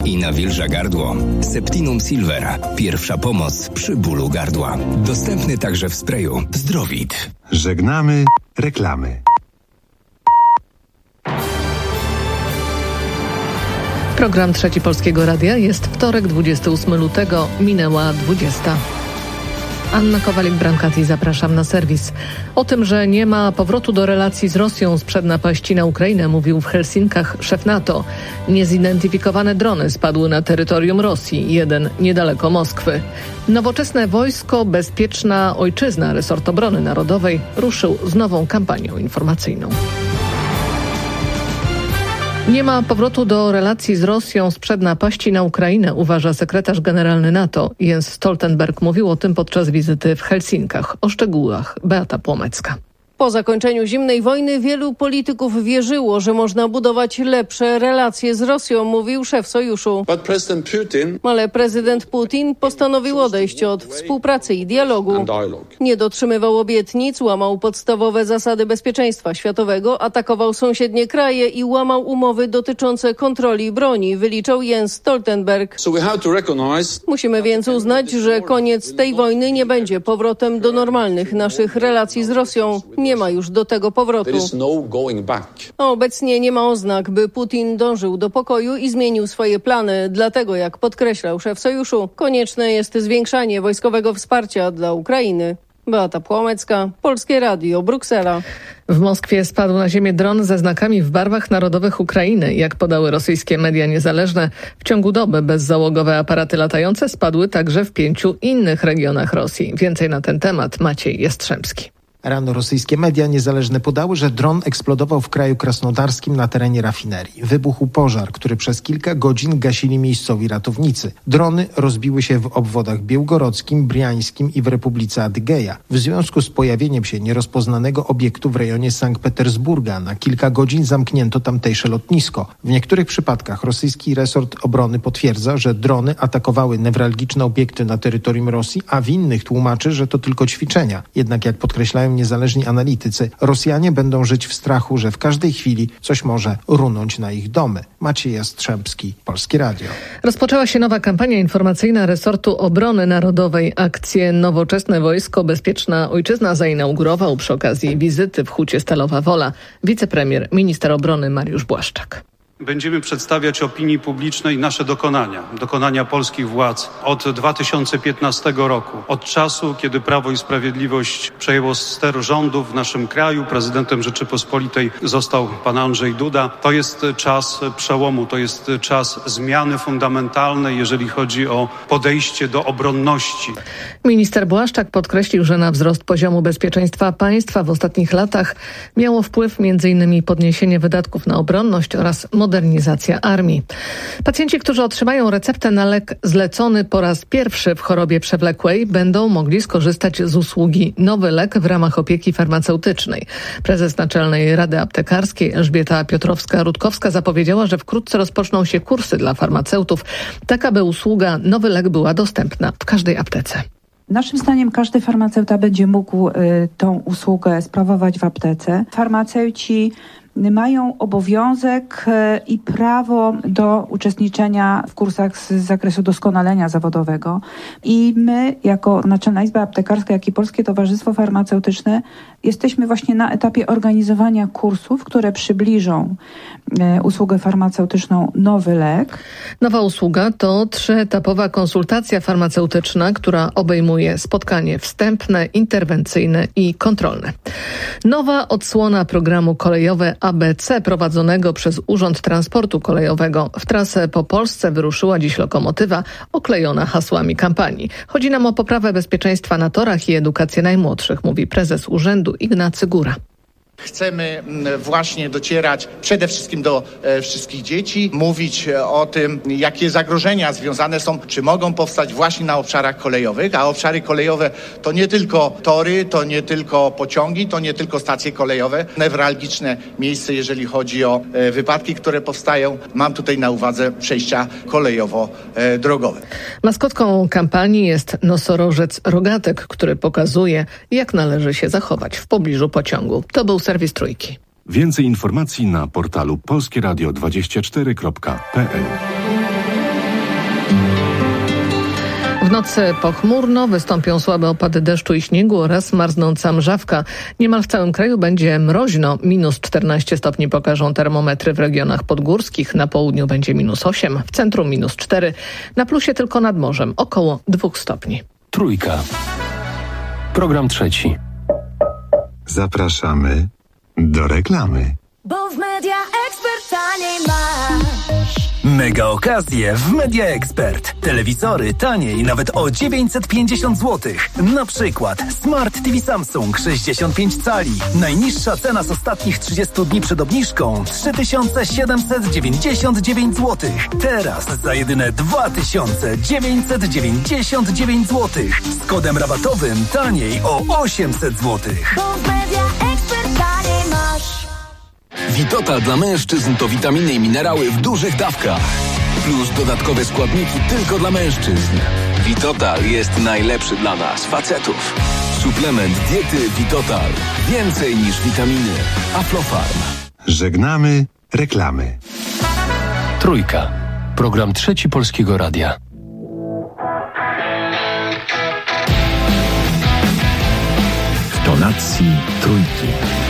i nawilża gardło. Septinum Silver. Pierwsza pomoc przy bólu gardła. Dostępny także w sprayu Zdrowit. Żegnamy reklamy. Program Trzeci Polskiego Radia. Jest wtorek, 28 lutego, minęła 20. Anna Kowalik-Brankati, zapraszam na serwis. O tym, że nie ma powrotu do relacji z Rosją sprzed napaści na Ukrainę, mówił w Helsinkach szef NATO. Niezidentyfikowane drony spadły na terytorium Rosji, jeden niedaleko Moskwy. Nowoczesne wojsko, bezpieczna ojczyzna, resort obrony narodowej ruszył z nową kampanią informacyjną. Nie ma powrotu do relacji z Rosją sprzed napaści na Ukrainę, uważa sekretarz generalny NATO. Jens Stoltenberg mówił o tym podczas wizyty w Helsinkach. O szczegółach Beata Płomecka. Po zakończeniu zimnej wojny wielu polityków wierzyło, że można budować lepsze relacje z Rosją, mówił szef sojuszu. Ale prezydent Putin postanowił odejść od współpracy i dialogu. Nie dotrzymywał obietnic, łamał podstawowe zasady bezpieczeństwa światowego, atakował sąsiednie kraje i łamał umowy dotyczące kontroli broni, wyliczał Jens Stoltenberg. Musimy więc uznać, że koniec tej wojny nie będzie powrotem do normalnych naszych relacji z Rosją. Nie ma już do tego powrotu. Obecnie nie ma oznak, by Putin dążył do pokoju i zmienił swoje plany. Dlatego, jak podkreślał szef sojuszu, konieczne jest zwiększanie wojskowego wsparcia dla Ukrainy. Beata Płomecka, Polskie Radio, Bruksela. W Moskwie spadł na ziemię dron ze znakami w barwach narodowych Ukrainy. Jak podały rosyjskie media niezależne, w ciągu doby bezzałogowe aparaty latające spadły także w 5 innych regionach Rosji. Więcej na ten temat Maciej Jastrzębski. Rano rosyjskie media niezależne podały, że dron eksplodował w kraju krasnodarskim na terenie rafinerii. Wybuchł pożar, który przez kilka godzin gasili miejscowi ratownicy. Drony rozbiły się w obwodach białgorodzkim, briańskim i w Republice Adygeja. W związku z pojawieniem się nierozpoznanego obiektu w rejonie Sankt Petersburga na kilka godzin zamknięto tamtejsze lotnisko. W niektórych przypadkach rosyjski resort obrony potwierdza, że drony atakowały newralgiczne obiekty na terytorium Rosji, a w innych tłumaczy, że to tylko ćwiczenia. Jednak jak podkreślają niezależni analitycy, Rosjanie będą żyć w strachu, że w każdej chwili coś może runąć na ich domy. Maciej Jastrzębski, Polskie Radio. Rozpoczęła się nowa kampania informacyjna resortu obrony narodowej. Akcję Nowoczesne Wojsko, Bezpieczna Ojczyzna zainaugurował przy okazji wizyty w Hucie Stalowa Wola wicepremier, minister obrony Mariusz Błaszczak. Będziemy przedstawiać opinii publicznej nasze dokonania polskich władz od 2015 roku. Od czasu, kiedy Prawo i Sprawiedliwość przejęło ster rządów w naszym kraju, prezydentem Rzeczypospolitej został pan Andrzej Duda. To jest czas przełomu, to jest czas zmiany fundamentalnej, jeżeli chodzi o podejście do obronności. Minister Błaszczak podkreślił, że na wzrost poziomu bezpieczeństwa państwa w ostatnich latach miało wpływ m.in. podniesienie wydatków na obronność oraz modernizacja armii. Pacjenci, którzy otrzymają receptę na lek zlecony po raz pierwszy w chorobie przewlekłej, będą mogli skorzystać z usługi Nowy Lek w ramach opieki farmaceutycznej. Prezes Naczelnej Rady Aptekarskiej Elżbieta Piotrowska-Rutkowska zapowiedziała, że wkrótce rozpoczną się kursy dla farmaceutów, tak aby usługa Nowy Lek była dostępna w każdej aptece. Naszym zdaniem każdy farmaceuta będzie mógł tą usługę sprawować w aptece. Farmaceuci mają obowiązek i prawo do uczestniczenia w kursach z zakresu doskonalenia zawodowego. I my, jako Naczelna Izba Aptekarska, jak i Polskie Towarzystwo Farmaceutyczne, jesteśmy właśnie na etapie organizowania kursów, które przybliżą usługę farmaceutyczną Nowy Lek. Nowa usługa to 3-etapowa konsultacja farmaceutyczna, która obejmuje spotkanie wstępne, interwencyjne i kontrolne. Nowa odsłona programu kolejowe ABC prowadzonego przez Urząd Transportu Kolejowego. W trasę po Polsce wyruszyła dziś lokomotywa oklejona hasłami kampanii. Chodzi nam o poprawę bezpieczeństwa na torach i edukację najmłodszych, mówi prezes urzędu Ignacy Góra. Chcemy właśnie docierać przede wszystkim do wszystkich dzieci, mówić o tym, jakie zagrożenia związane są, czy mogą powstać właśnie na obszarach kolejowych, a obszary kolejowe to nie tylko tory, to nie tylko pociągi, to nie tylko stacje kolejowe, newralgiczne miejsce, jeżeli chodzi o wypadki, które powstają. Mam tutaj na uwadze przejścia kolejowo-drogowe. Maskotką kampanii jest nosorożec rogatek, który pokazuje, jak należy się zachować w pobliżu pociągu. To był serwis Trójki. Więcej informacji na portalu polskieradio24.pl. W nocy pochmurno, wystąpią słabe opady deszczu i śniegu oraz marznąca mrzawka. Niemal w całym kraju będzie mroźno. Minus 14 stopni pokażą termometry w regionach podgórskich. Na południu będzie minus 8, w centrum minus 4. Na plusie tylko nad morzem, około 2 stopni. Trójka. Program trzeci. Zapraszamy do reklamy. Bo w Media Expert taniej masz. Mega okazje w Media Expert. Telewizory taniej nawet o 950 zł. Na przykład Smart TV Samsung 65 cali. Najniższa cena z ostatnich 30 dni przed obniżką 3799 zł. Teraz za jedyne 2999 zł. Z kodem rabatowym taniej o 800 zł. Bo w Media Expert taniej masz. Witotal dla mężczyzn to witaminy i minerały w dużych dawkach. Plus dodatkowe składniki tylko dla mężczyzn. Witotal jest najlepszy dla nas, facetów. Suplement diety Witotal. Więcej niż witaminy. Aflofarm. Żegnamy reklamy. Trójka. Program trzeci Polskiego Radia. W tonacji trójki.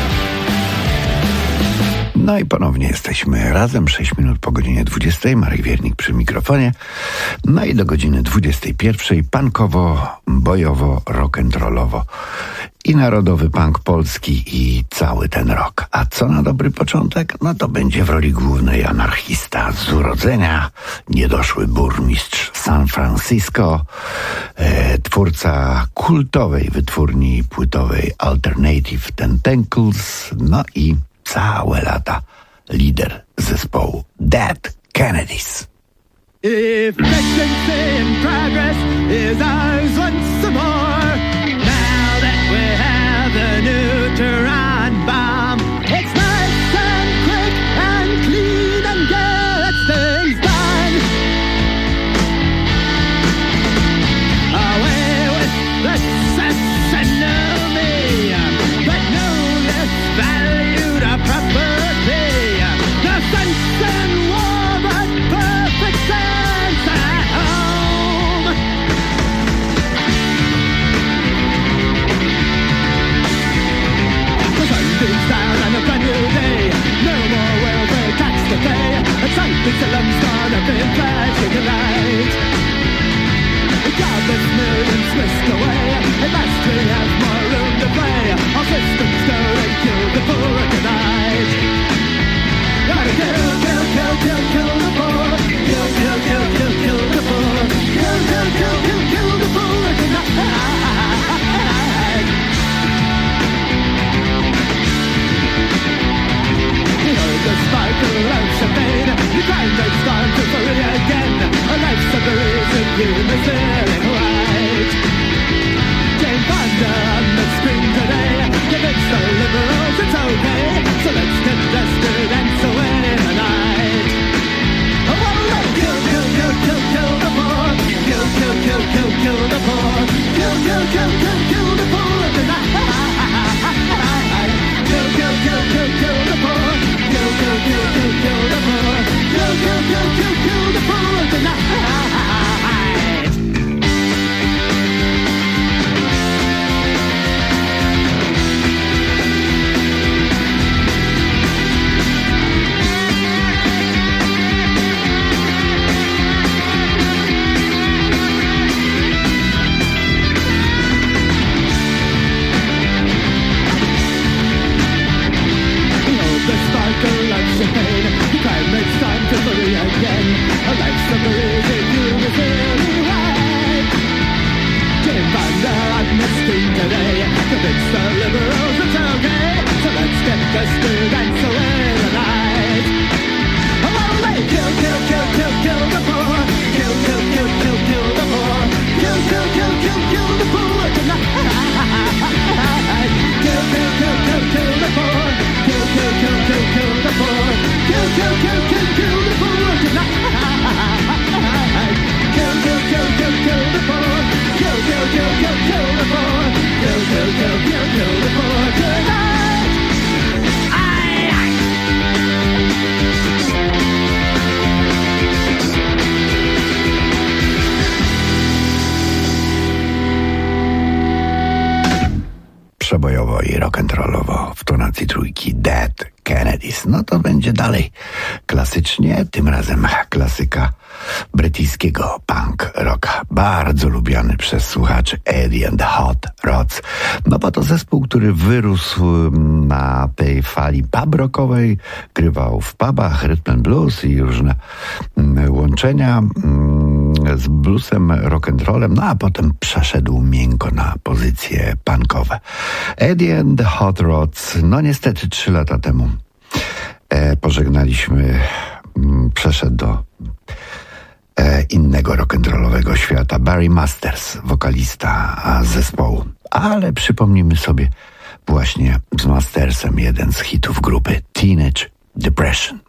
No i ponownie jesteśmy razem, 6 minut po godzinie 20. Marek Wiernik przy mikrofonie. No i do godziny 21. punkowo, bojowo, rock'n'rollowo. I narodowy punk polski i cały ten rok. A co na dobry początek? No to będzie w roli głównej anarchista z urodzenia, niedoszły burmistrz San Francisco, twórca kultowej wytwórni płytowej Alternative Tentacles, no i całe lata lider zespołu Dead Kennedys. If decency and progress is ours once more, now that we have the neutron bomb, it's nice and quick and clean and get things done. Away with the enemy, but no less valued a property. The sense and war, but perfect sense at home. The sun beats down on a brand new day. No more welfare tax to pay. A trumpet's alarm start up in flashing light. Godless millions whisked away. At last we have more room to play. Our systems go and kill the poor tonight. Gotta kill, kill, kill, kill, kill the poor. Kill, kill, kill, kill, kill the poor. Kill, kill, kill, kill, kill the poor tonight. You know the sparkle of champagne. You grind that start to free again. A life's a reason you may feeling right. Jane Fonda on the screen today. Convince the liberals it's okay. So let's get dusted and dance away the night. rock'n'rollowo w tonacji trójki Dead Kennedys. No to będzie dalej klasycznie, tym razem klasyka brytyjskiego punk rocka, bardzo lubiany przez słuchaczy, Eddie and the Hot Rods. No bo to zespół, który wyrósł na tej fali pub rockowej, grywał w pubach rhythm and blues i różne łączenia z bluesem, rock'n'rollem, no a potem przeszedł miękko na pozycje punkowe. Eddie and the Hot Rods, no niestety 3 lata temu pożegnaliśmy, przeszedł do innego rock'n'rollowego świata Barry Masters, wokalista zespołu. Ale przypomnijmy sobie właśnie z Mastersem jeden z hitów grupy Teenage Depression.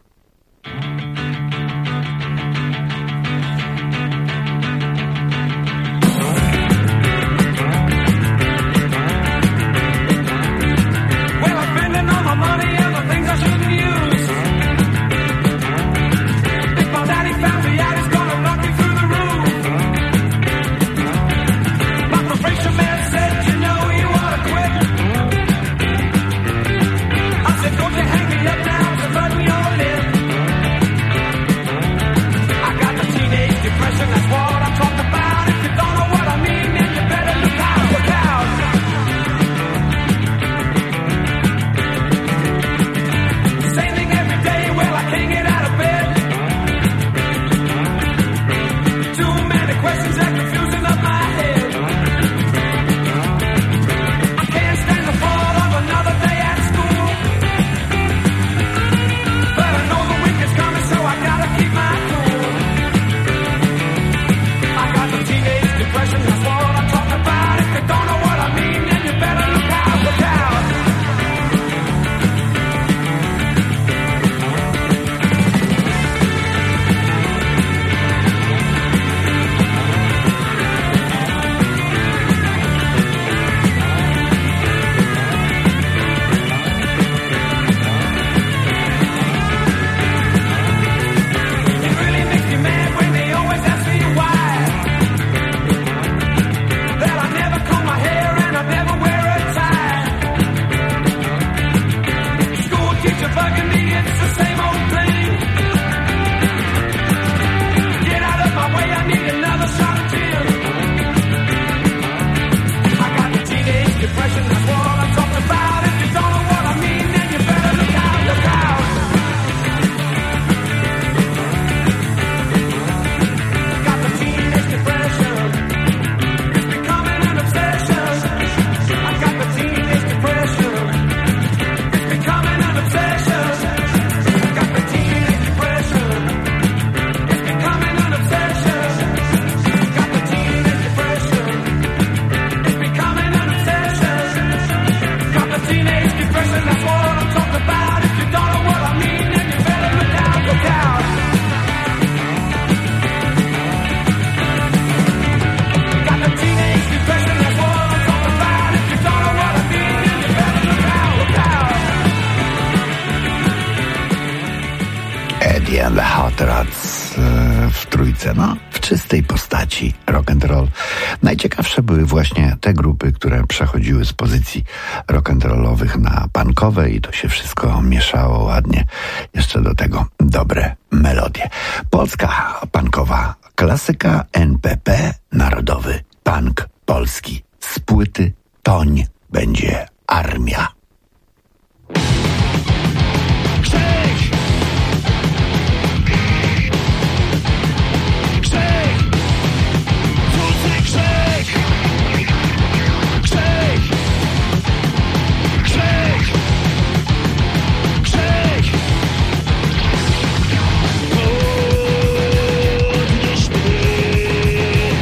W trójce, no w czystej postaci rock'n'roll. Najciekawsze były właśnie te grupy, które przechodziły z pozycji rock'n'rollowych na punkowe i to się wszystko mieszało ładnie. Jeszcze do tego dobre melodie. Polska punkowa klasyka, NPP, Narodowy Punk Polski. Z płyty Toń będzie Armia.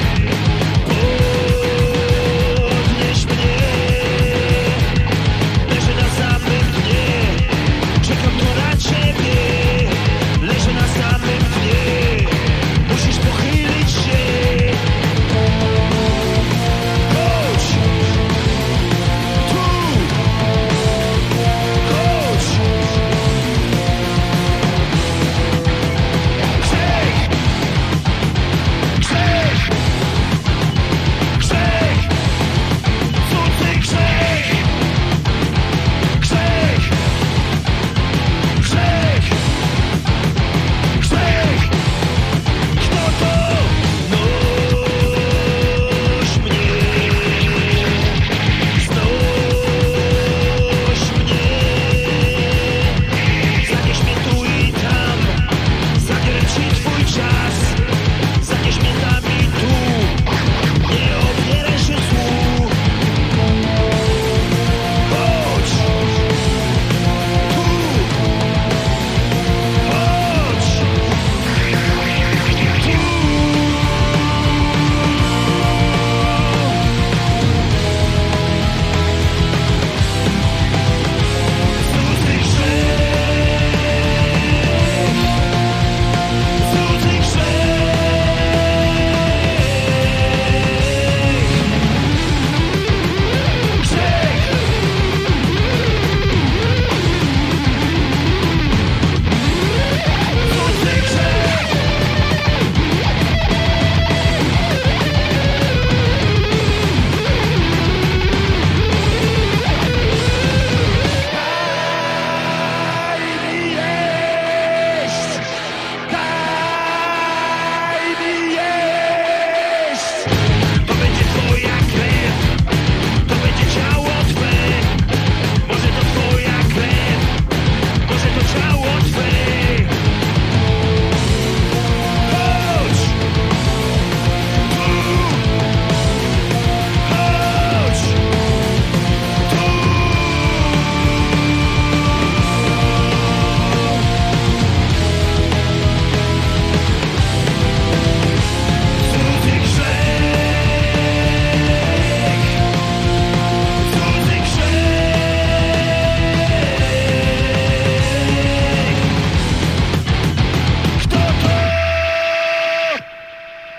Podnieś mnie.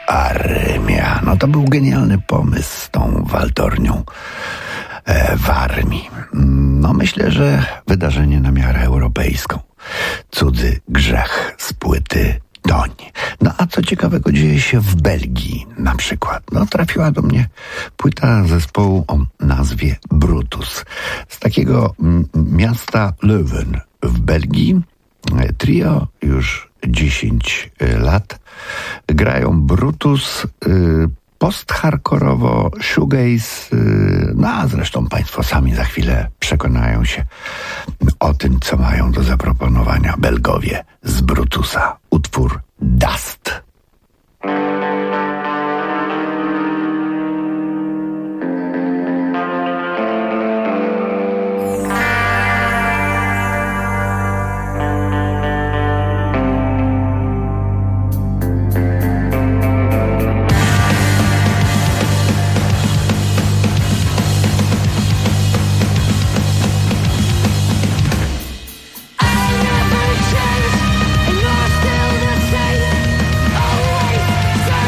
armia. No to był genialny pomysł z tą waltornią w armii. No myślę, że wydarzenie na miarę europejską. Cudzy grzech z płyty Toń. No a co ciekawego dzieje się w Belgii na przykład? No trafiła do mnie płyta zespołu o nazwie Brutus. Z takiego miasta Leuven w Belgii. Trio już 10 lat. Grają Brutus, post-hardkorowo, shoegaze, no a zresztą Państwo sami za chwilę przekonają się o tym, co mają do zaproponowania Belgowie z Brutusa. Utwór Dust. And you're still the same, always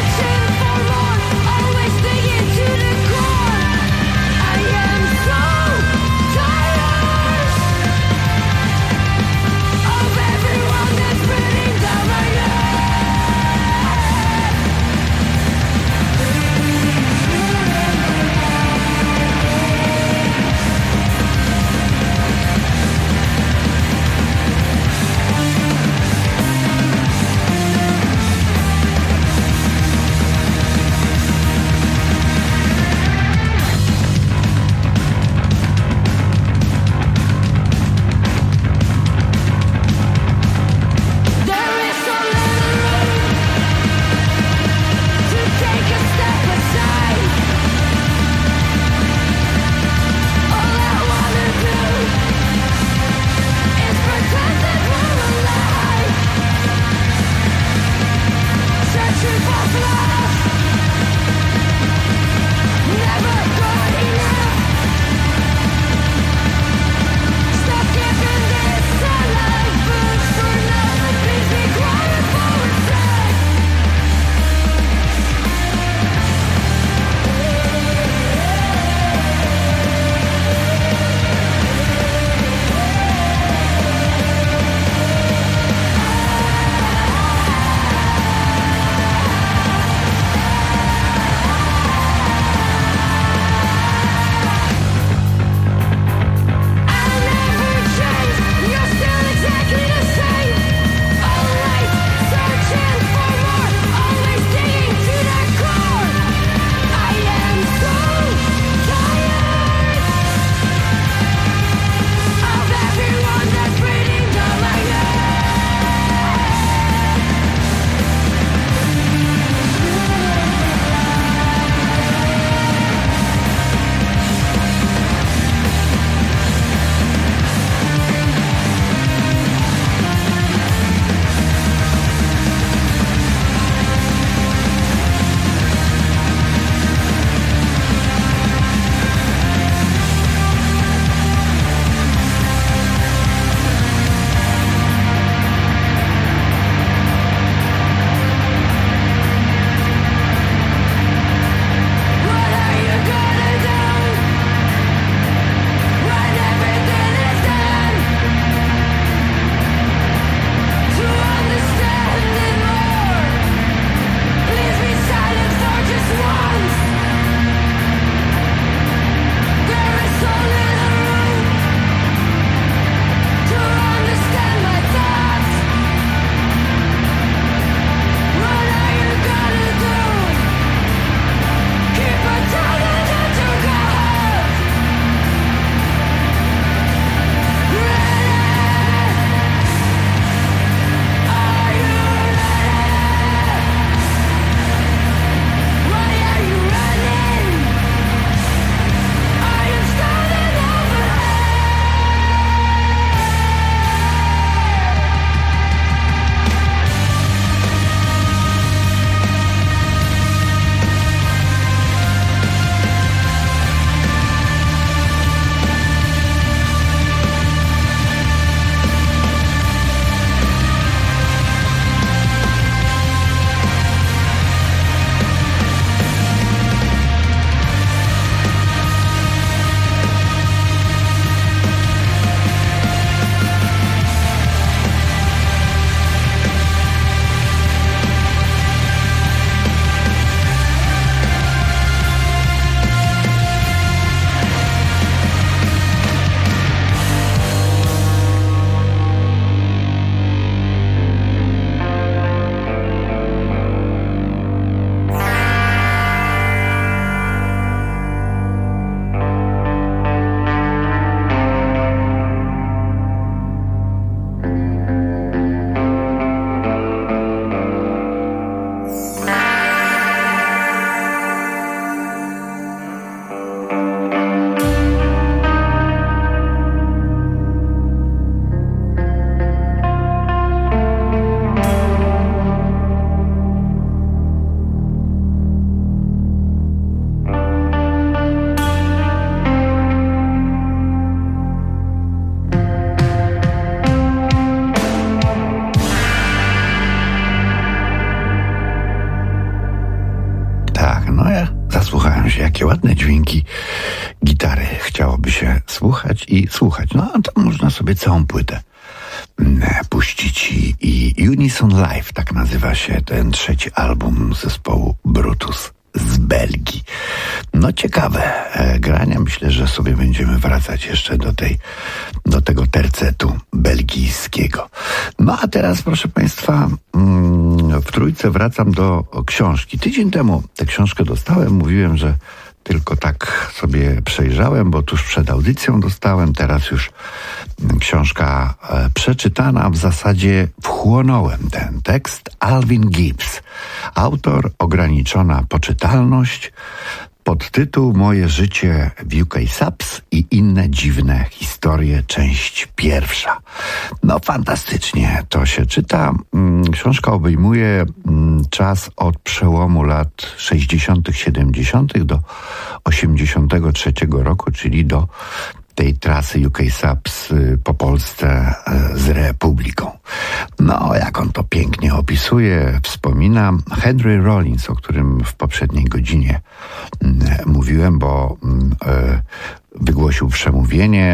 Nasłuchałem się, jakie ładne dźwięki gitary chciałoby się słuchać i słuchać. No, a to można sobie całą płytę puścić i Unison Live, tak nazywa się ten trzeci album zespołu Brutus z Belgii. No ciekawe grania. Myślę, że sobie będziemy wracać jeszcze do tego tercetu belgijskiego. No a teraz, proszę Państwa, w trójce wracam do książki. Tydzień temu tę książkę dostałem. Mówiłem, że tylko tak sobie przejrzałem, bo tuż przed audycją dostałem. Teraz już książka przeczytana. W zasadzie wchłonąłem ten tekst. Alvin Gibbs. Autor, ograniczona poczytalność. Podtytuł Moje życie w UK Subs i inne dziwne historie, część pierwsza. No fantastycznie to się czyta. Książka obejmuje czas od przełomu lat 60., 70. do 83 roku, czyli do tej trasy UK Subs po Polsce z Republiką. No, jak on to pięknie opisuje, wspomina Henry Rollins, o którym w poprzedniej godzinie mówiłem, bo wygłosił przemówienie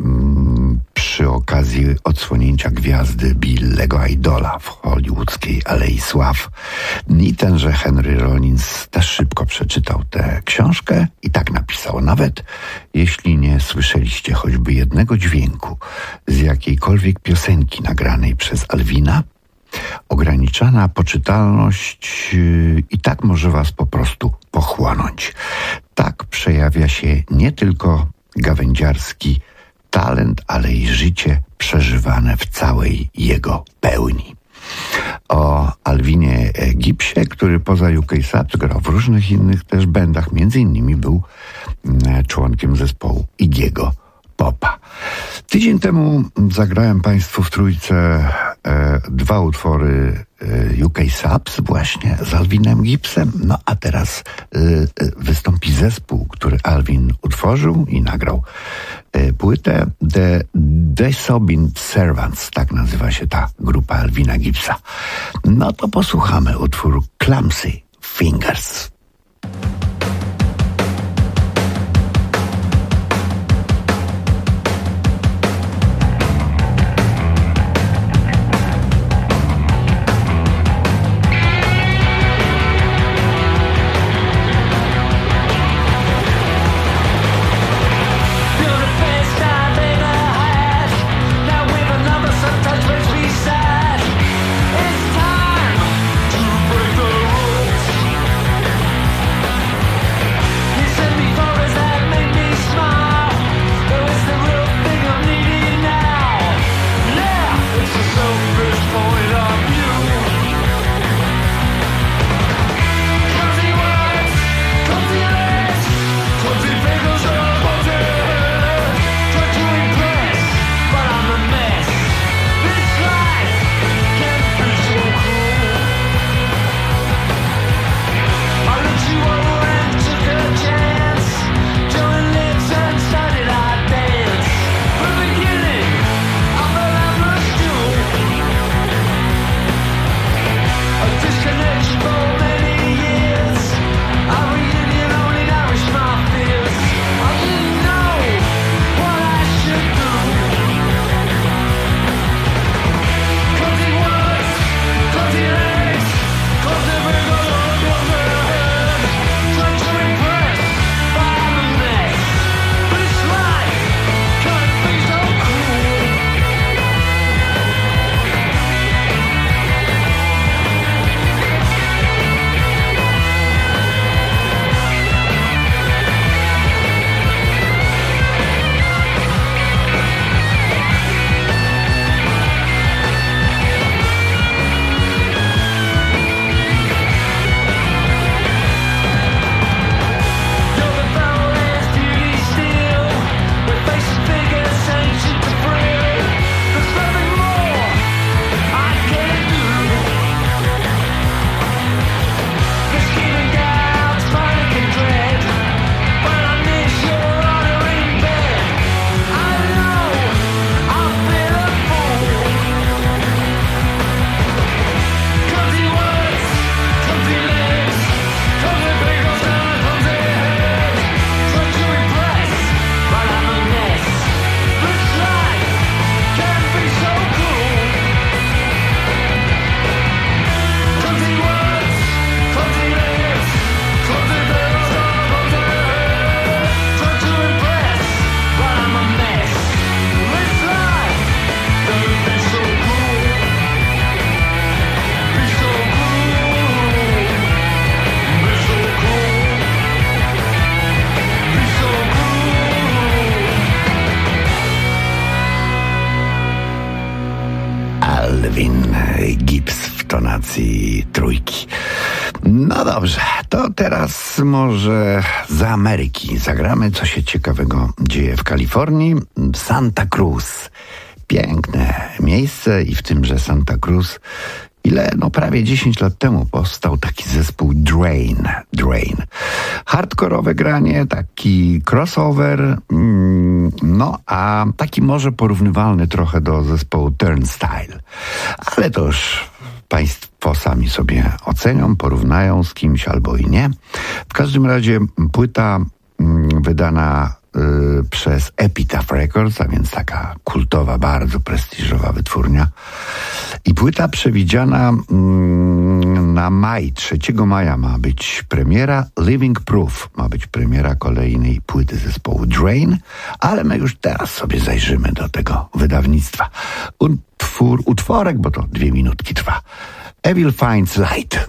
przy okazji odsłonięcia gwiazdy Billego Idola w hollywoodzkiej Alei Sław. I tenże Henry Rollins też szybko przeczytał tę książkę i tak napisał: nawet jeśli nie słyszeliście choćby jednego dźwięku z jakiejkolwiek piosenki nagranej przez Alvina, ograniczona poczytalność i tak może was po prostu pochłonąć. Tak przejawia się nie tylko gawędziarski talent, ale i życie przeżywane w całej jego pełni. O Alvinie Gibbsie, który poza UK Subs grał w różnych innych też bandach, między innymi był członkiem zespołu Iggy'ego Popa. Tydzień temu zagrałem Państwu w trójce dwa utwory UK Subs właśnie z Alvinem Gibbsem. No a teraz wystąpi zespół, który Alvin utworzył i nagrał płytę. The Disobedient Servants, tak nazywa się ta grupa Alvina Gibbsa. No to posłuchamy utworu Clumsy Fingers. It's time to break the rules. pozycji trójki. No dobrze, to teraz może z Ameryki zagramy, co się ciekawego dzieje w Kalifornii. Santa Cruz. Piękne miejsce i w tymże Santa Cruz prawie 10 lat temu powstał taki zespół Drain. Hardkorowe granie, taki crossover, a taki może porównywalny trochę do zespołu Turnstile. Ale to już państwo sami sobie ocenią, porównają z kimś albo i nie. W każdym razie płyta wydana przez Epitaph Records, a więc taka kultowa, bardzo prestiżowa wytwórnia. I płyta przewidziana na maj, 3 maja ma być premiera. Living Proof ma być premiera kolejnej płyty zespołu Drain, ale my już teraz sobie zajrzymy do tego wydawnictwa. Utworek, bo to 2 minutki trwa. Evil Finds Light.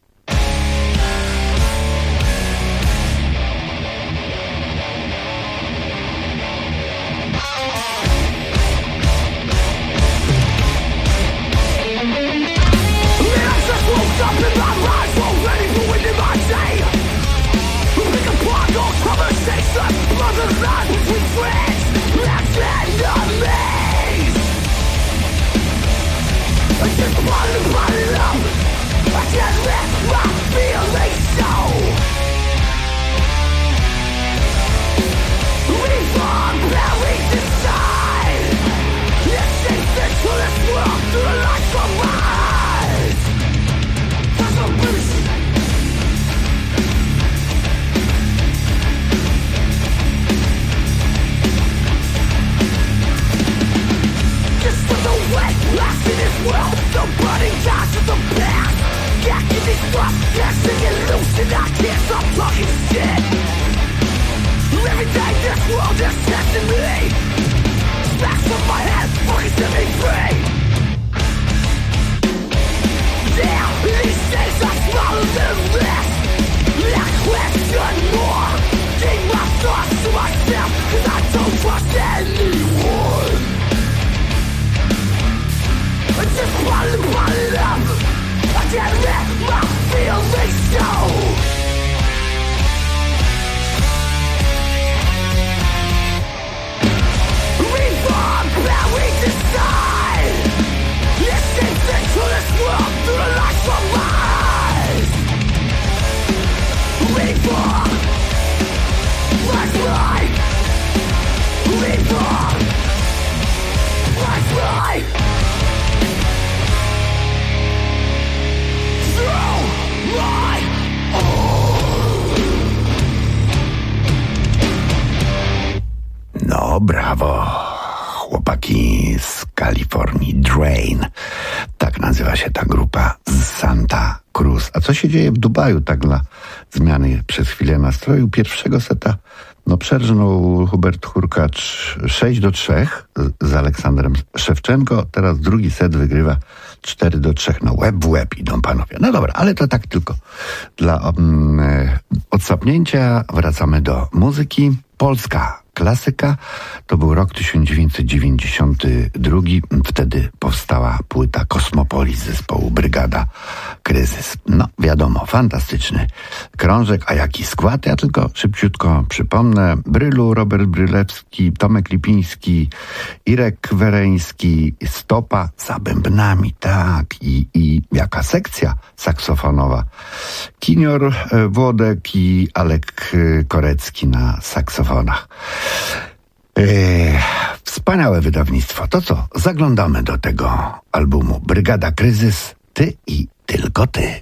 Brawo, chłopaki z Kalifornii, Drain. Tak nazywa się ta grupa z Santa Cruz. A co się dzieje w Dubaju, tak dla zmiany przez chwilę nastroju? Pierwszego seta przerżnął Hubert Hurkacz 6-3 z Aleksandrem Szewczenko. Teraz drugi set wygrywa 4-3. Łeb w łeb idą panowie. No dobra, ale to tak tylko dla odsapnięcia. Wracamy do muzyki. Polska klasyka. To był rok 1992. Wtedy powstała płyta Kosmopolis zespołu Brygada Kryzys. Wiadomo, fantastyczny krążek, a jaki skład? Ja tylko szybciutko przypomnę. Brylu, Robert Brylewski, Tomek Lipiński, Irek Wereński, Stopa za bębnami, tak. I jaka sekcja saksofonowa. Kinior Włodek i Alek Korecki na saksofonach. Wspaniałe wydawnictwo. To co? Zaglądamy do tego albumu. Brygada Kryzys. Ty i tylko ty.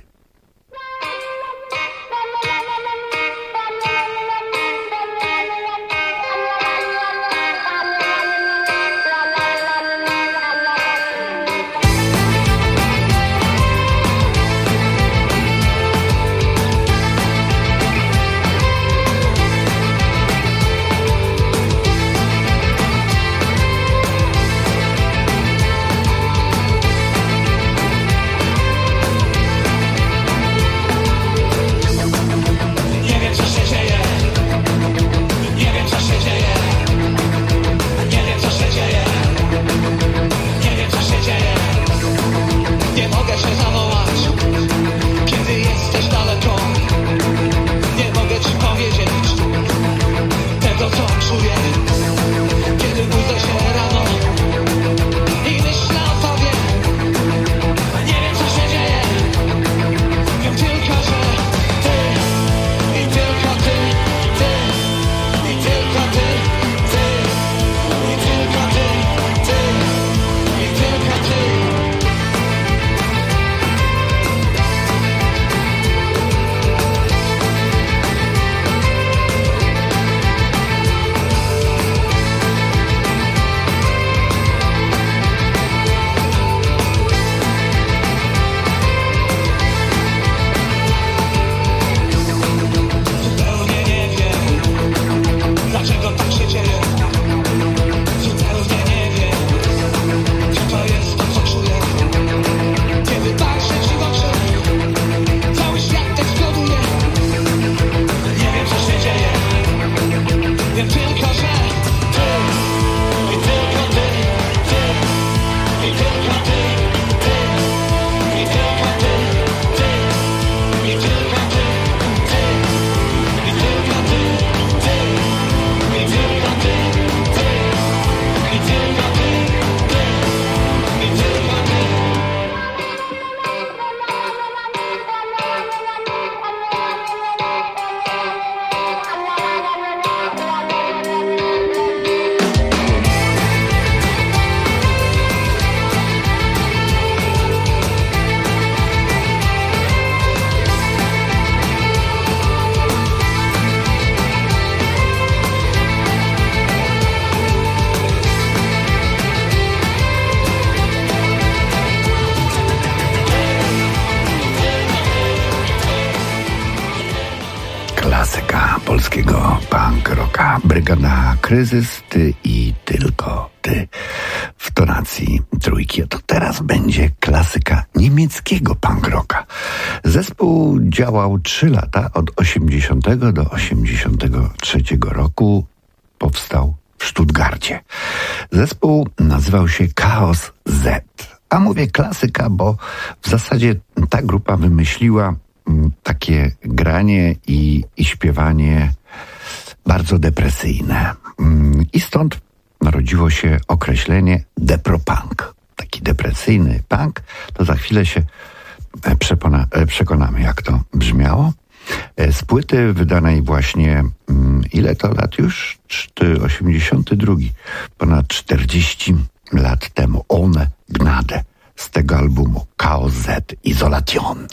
klasyka polskiego punk rocka. Brygada Kryzys, Ty i tylko ty. W tonacji trójki. To teraz będzie klasyka niemieckiego punk rocka. Zespół działał 3 lata, od 80 do 83 roku. Powstał w Stuttgarcie. Zespół nazywał się Chaos Z. A mówię klasyka, bo w zasadzie ta grupa wymyśliła takie granie i śpiewanie bardzo depresyjne. I stąd narodziło się określenie depropunk. Taki depresyjny punk, to za chwilę się przekonamy, jak to brzmiało. Z płyty wydanej właśnie, ile to lat już? 82. Ponad 40 lat temu. Ohne Gnade z tego albumu Chaos Z Isolation.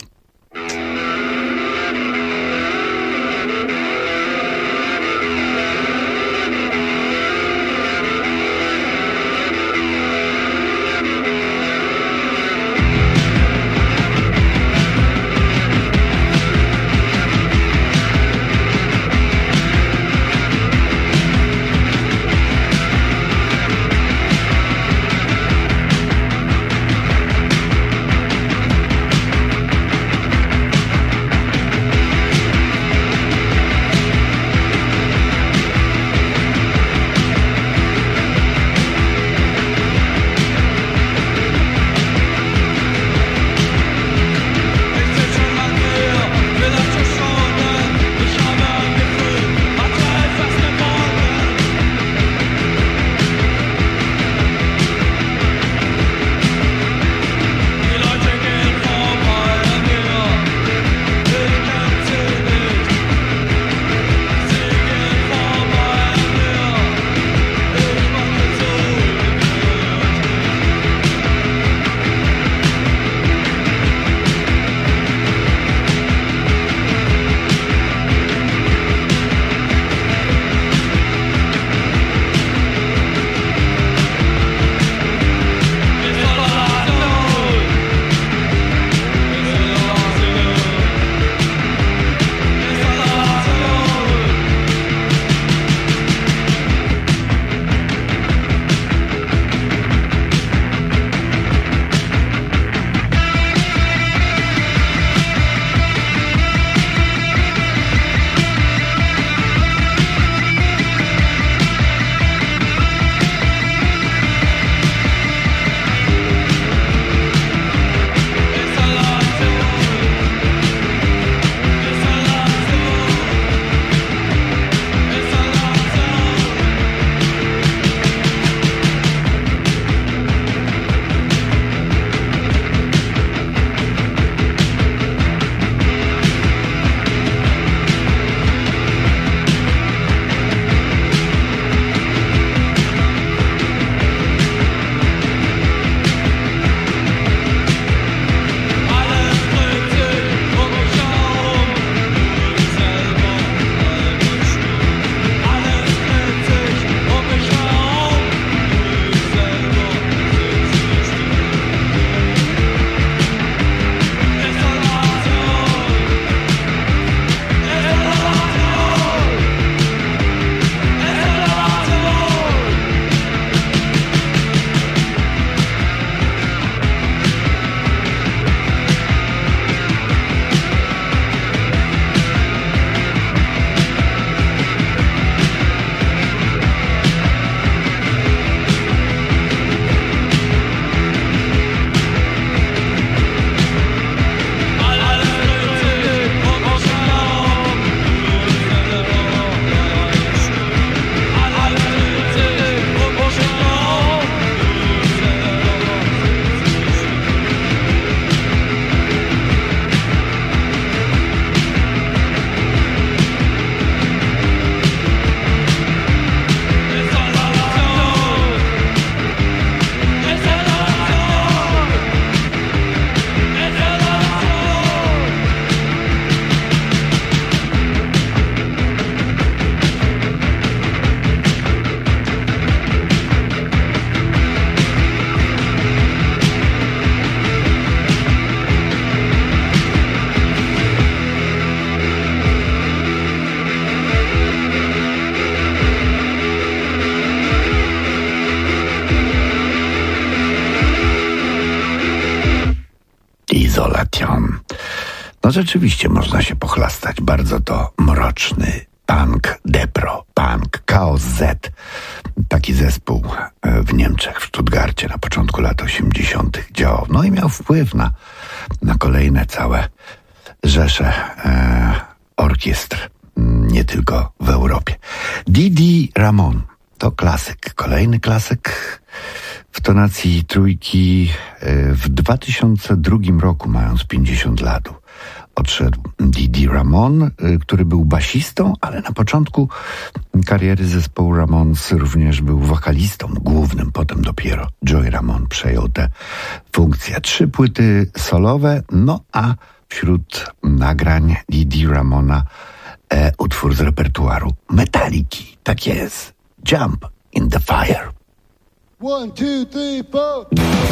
No rzeczywiście można się pochlastać. Bardzo to mroczny punk depro, punk Chaos Z. Taki zespół w Niemczech, w Stuttgarcie na początku lat 80. działał. No i miał wpływ na kolejne całe rzesze orkiestr, nie tylko w Europie. Didi Ramon to klasyk, kolejny klasyk w tonacji trójki. W 2002 roku, mając 50 lat, odszedł Didi Ramon, który był basistą, ale na początku kariery zespołu Ramones również był wokalistą głównym. Potem dopiero Joey Ramone przejął tę funkcję. 3 płyty solowe, no a wśród nagrań Didi Ramona utwór z repertuaru Metaliki. Tak jest. Jump in the Fire. 1, 2, 3, 4.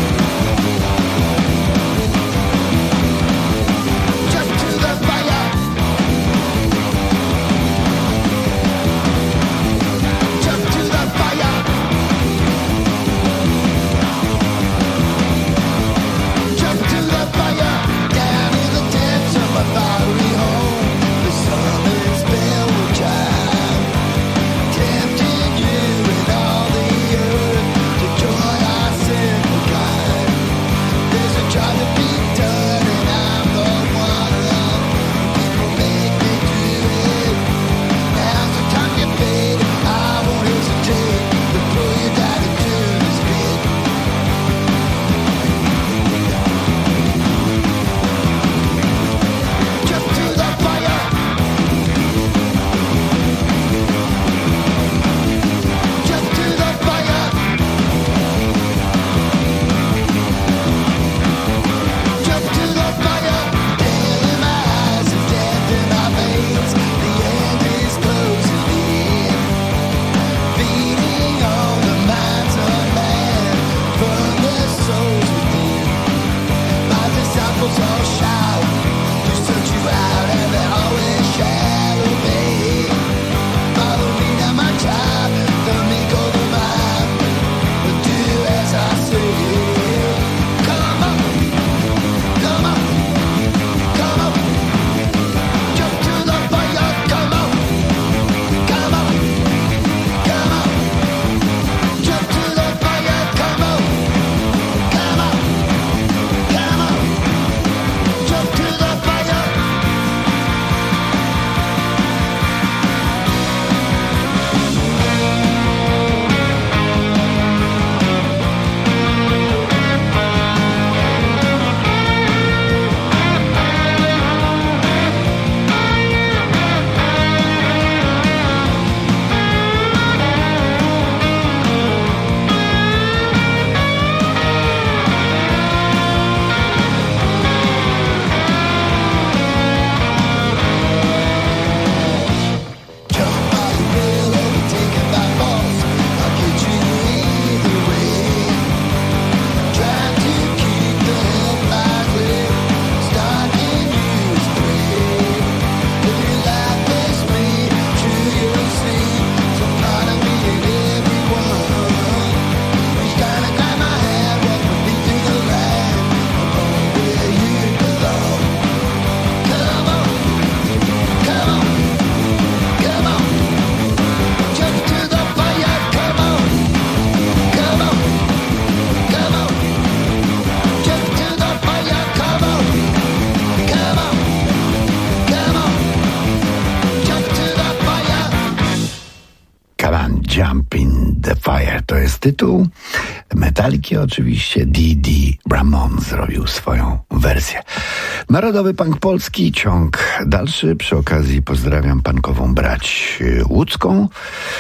Jump in the Fire to jest tytuł. Metaliki oczywiście. Didi Ramone zrobił swoją wersję. Narodowy punk polski, ciąg dalszy. Przy okazji pozdrawiam punkową brać łódzką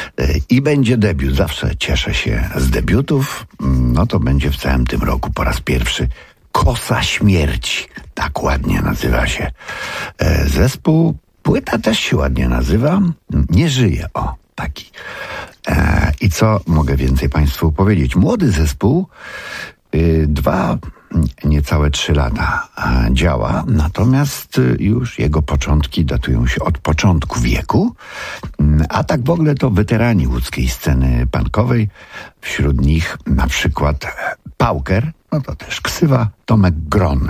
i będzie debiut. Zawsze cieszę się z debiutów. No to będzie w całym tym roku po raz pierwszy Kosa Śmierci. Tak ładnie nazywa się zespół. Płyta też się ładnie nazywa. Nie żyje. O, taki. I co mogę więcej Państwu powiedzieć? Młody zespół. 2 niecałe 3 lata działa, natomiast już jego początki datują się od początku wieku, a tak w ogóle to weterani łódzkiej sceny punkowej, wśród nich na przykład Pauker, no to też ksywa Tomek Gron.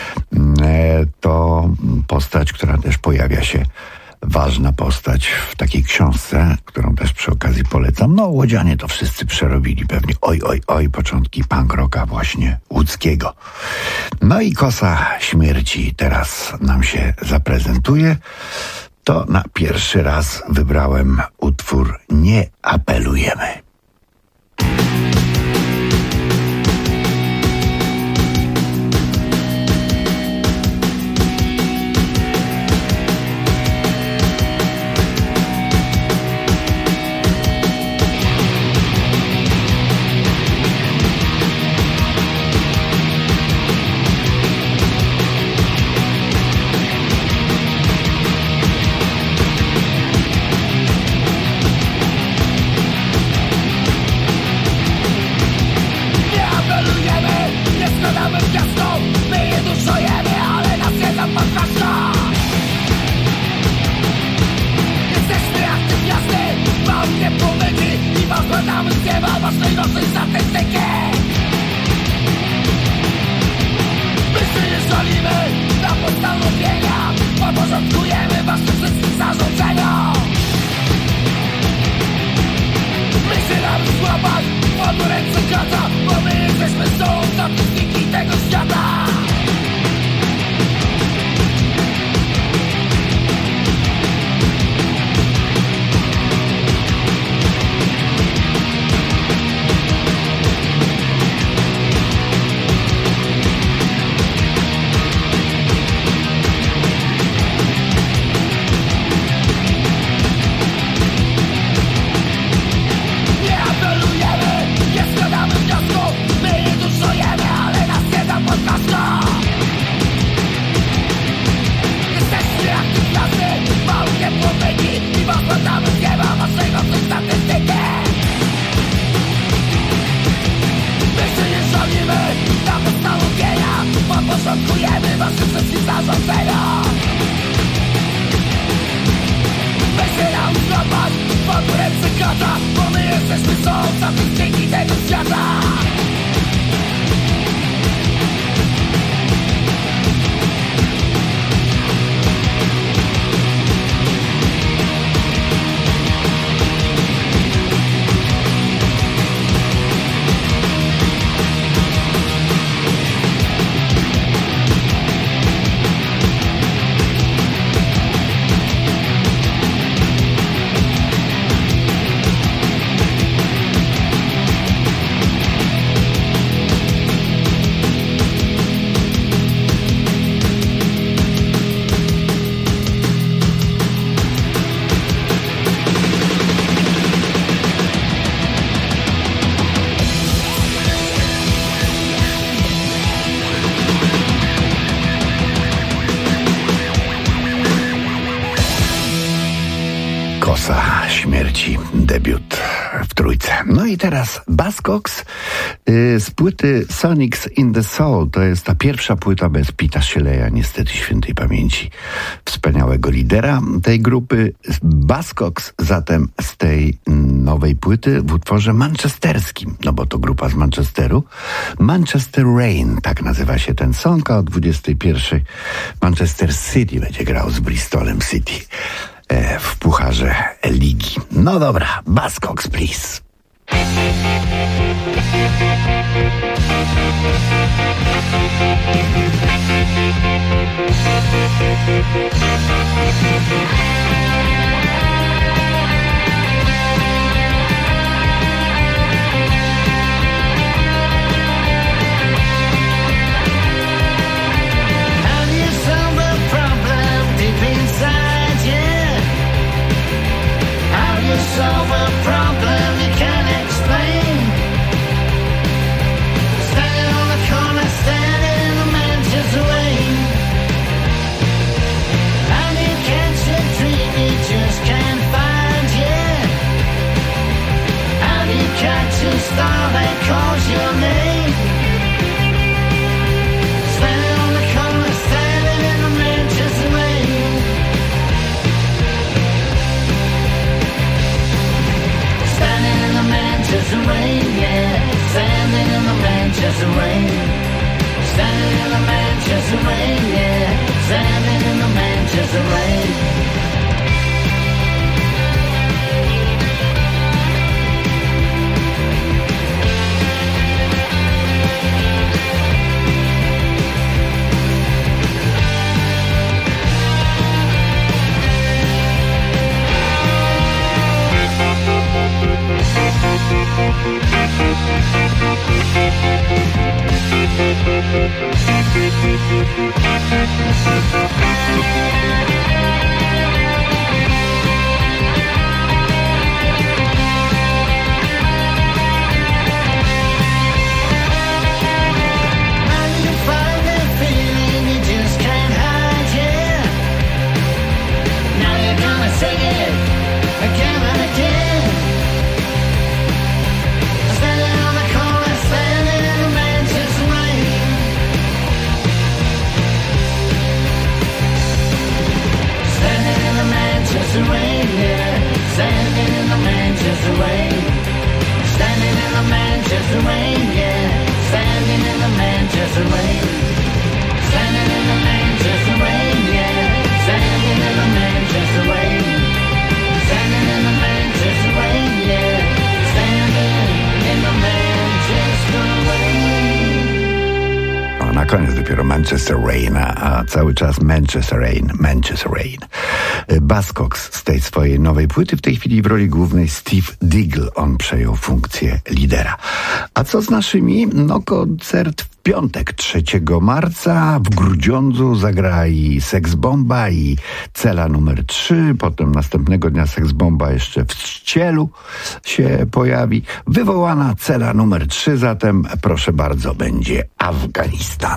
To postać, która też pojawia się, ważna postać w takiej książce, którą też przy okazji polecam. No, łodzianie to wszyscy przerobili pewnie. Oj, początki punk rocka właśnie łódzkiego. No i Kosa Śmierci teraz nam się zaprezentuje. To na pierwszy raz wybrałem utwór Nie apelujemy. Kosa Śmierci, debiut w trójce. No i teraz Buzzcocks z płyty Sonics in the Soul. To jest ta pierwsza płyta bez Pita Shelley'a, niestety świętej pamięci, wspaniałego lidera tej grupy. Buzzcocks zatem z tej nowej płyty w utworze manchesterskim, no bo to grupa z Manchesteru. Manchester Rain, tak nazywa się ten song, a o 21 Manchester City będzie grał z Bristolem City w pucharze ligi. No dobra, Buzzcocks, please. Solve a problem you can't explain. Standing on the corner, standing in the man's way. And you can't say Manchester rain. Standing in the Manchester rain, yeah. Standing in the Manchester rain. Koniec dopiero Manchester Rain, a cały czas Manchester Rain. Buzzcocks z tej swojej nowej płyty, w tej chwili w roli głównej Steve Diggle. On przejął funkcję lidera. A co z naszymi? No koncert w piątek, 3 marca w Grudziądzu zagra i Sex Bomba i Cela numer 3. Potem następnego dnia Sex Bomba jeszcze w Trzcielu się pojawi. Wywołana Cela numer 3, zatem proszę bardzo, będzie Afganistan.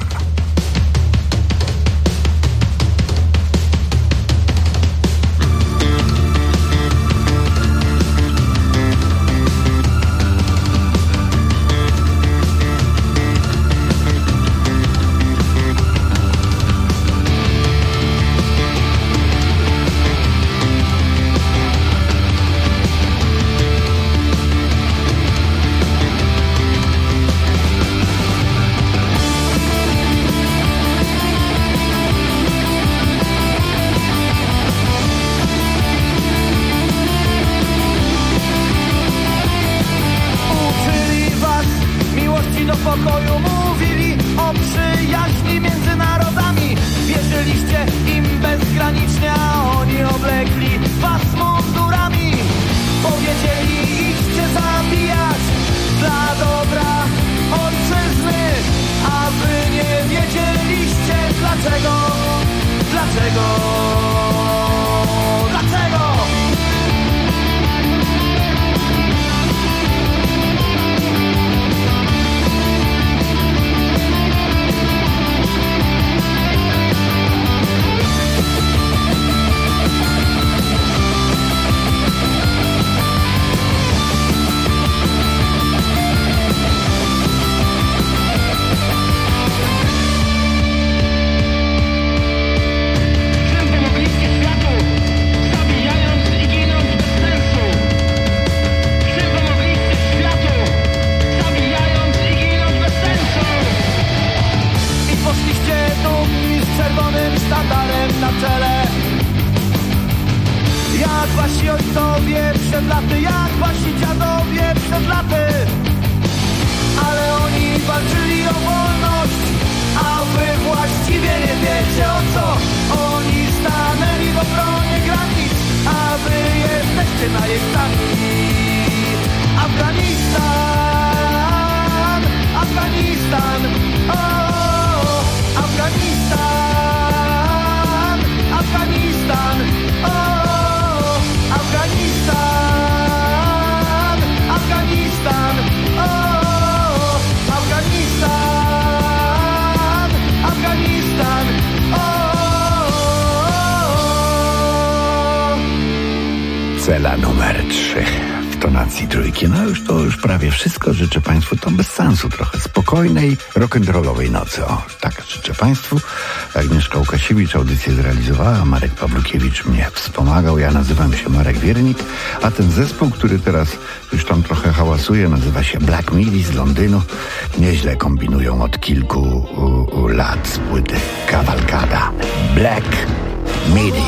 Cela numer 3 w tonacji trójki. No już prawie wszystko. Życzę Państwu, to bez sensu trochę, spokojnej, rock'n'rollowej nocy. O, tak życzę Państwu. Agnieszka Łukasiewicz audycję zrealizowała, Marek Pawlukiewicz mnie wspomagał. Ja nazywam się Marek Wiernik, a ten zespół, który teraz już tam trochę hałasuje, nazywa się Black Midi z Londynu. Nieźle kombinują od kilku lat z płyty Kawalkada. Black Midi.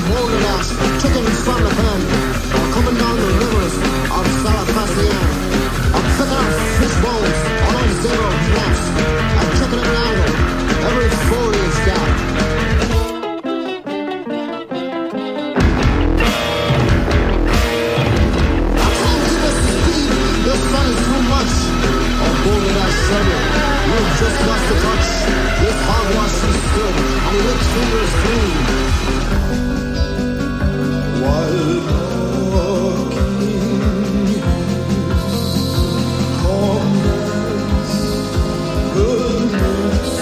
Just lost the touch. This hogwash he stood, and he licked fingers clean. Wild kings, comrades, goodness.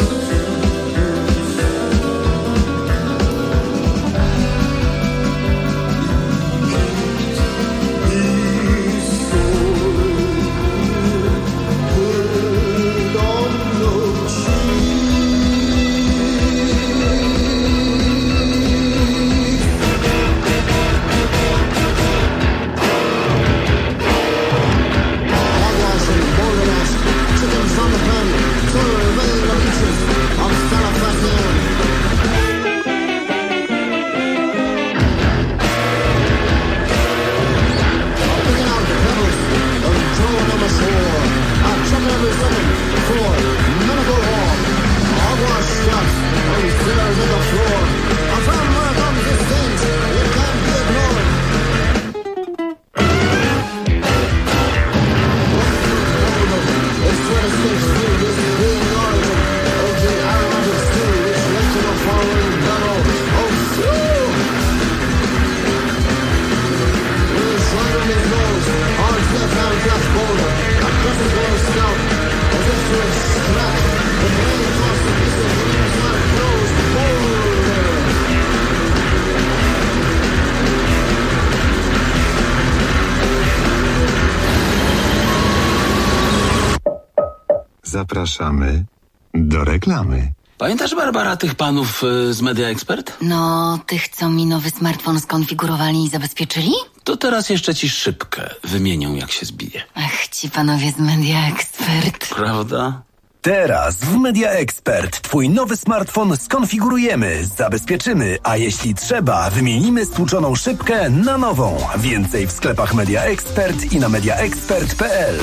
Zapraszamy do reklamy. Pamiętasz, Barbara, tych panów z Media Expert? No, tych, co mi nowy smartfon skonfigurowali i zabezpieczyli? To teraz jeszcze ci szybkę wymienią, jak się zbije. Ach, ci panowie z Media Expert. Prawda? Teraz w Media Expert twój nowy smartfon skonfigurujemy, zabezpieczymy, a jeśli trzeba, wymienimy stłuczoną szybkę na nową. Więcej w sklepach Media Expert i na mediaexpert.pl.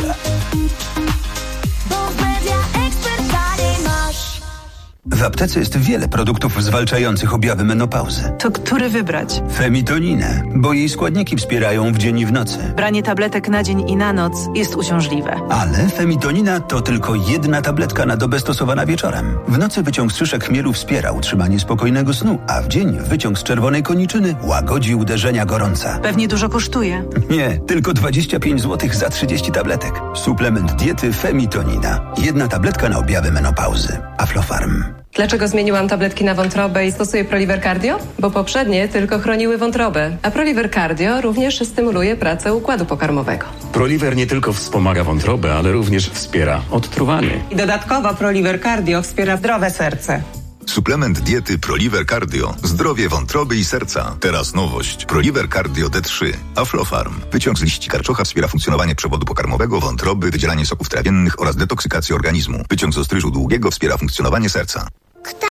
W aptece jest wiele produktów zwalczających objawy menopauzy. To który wybrać? Femitoninę, bo jej składniki wspierają w dzień i w nocy. Branie tabletek na dzień i na noc jest uciążliwe. Ale femitonina to tylko jedna tabletka na dobę stosowana wieczorem. W nocy wyciąg z szyszek chmielu wspiera utrzymanie spokojnego snu, a w dzień wyciąg z czerwonej koniczyny łagodzi uderzenia gorąca. Pewnie dużo kosztuje. Nie, tylko 25 zł za 30 tabletek. Suplement diety Femitonina. Jedna tabletka na objawy menopauzy. Aflofarm. Dlaczego zmieniłam tabletki na wątrobę i stosuję Proliver Cardio? Bo poprzednie tylko chroniły wątrobę, a Proliver Cardio również stymuluje pracę układu pokarmowego. Proliver nie tylko wspomaga wątrobę, ale również wspiera odtruwanie. I dodatkowo Proliver Cardio wspiera zdrowe serce. Suplement diety Proliver Cardio. Zdrowie wątroby i serca. Teraz nowość. Proliver Cardio D3. Aflofarm. Wyciąg z liści karczocha wspiera funkcjonowanie przewodu pokarmowego, wątroby, wydzielanie soków trawiennych oraz detoksykację organizmu. Wyciąg z ostryżu długiego wspiera funkcjonowanie serca.